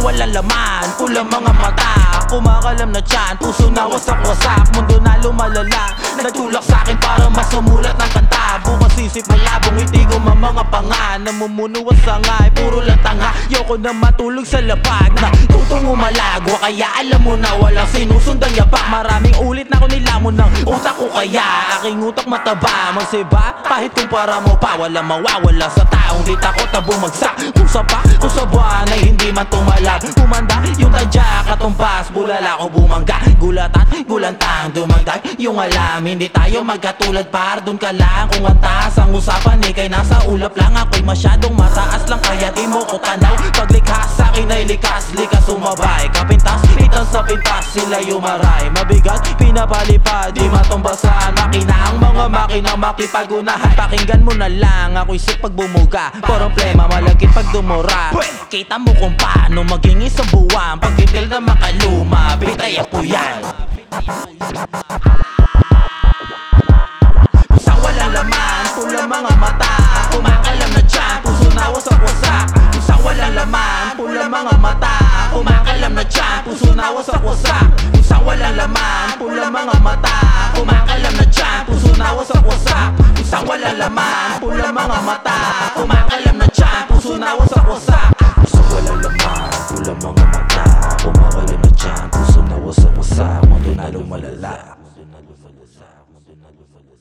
walang laman, pulang mga mata, kumakalam na tiyan, puso na wasak-wasak, mundo na lumalala, nagtulak sa'kin para mas sumulat ng kanta. Bukas isip malabong, hindi ko mga panga, namumuno ang sangay, puro lang tanga. Yoko na matulog sa lapag, na tutong umalagwa, kaya alam mo na walang sinusundang yapak. Maraming ulit na ako nilamon ng utak ko, kaya aking utak mataba. Magsiba, kahit kumpara mo pa, walang mawawala sa taong di takot na bumagsak. Kung sa buwan ay hindi man tumalab, umanda yung tadya, katumbas, bulala ko bumangga. Gulatan, gulantang, dumagdag yung alam, hindi tayo magkatulad par, dun ka lang. Kung ang taas ang usapan, ikay nasa ulap lang, ako'y masyadong mataas lang, kaya di mo ko tanaw. Paglikha sa'kin ay likas sumabay, kapintas, pitan sa pintas, sila yumaray. Mabigat, pinapalipad, di matumbasan, makina ang mga makinang makipagunahan. Pakinggan mo na lang, ako'y sipag bumuga, problema malagit pag dumura. Kita mo kung paano maging isang buwan, pagtitil na makaluma, bitay ako yan. Sa walang laman, pulang mga mata, kumakalam na tiyan, puso na wasak-wasak. Sa walang laman, pulang mga mata, kumakalam na tiyan, puso na wasak-wasak. Sa walang laman, pulang mga mata, kumakalam na tiyan, puso na wasak-wasak. Sa walang laman, pulang mga mata, kumakalam na tiyan, puso na wasak-wasak. Sa walang laman, pulang mga mata, kumakalam na tiyan, puso na wasak-wasak. Mundo na lumalala.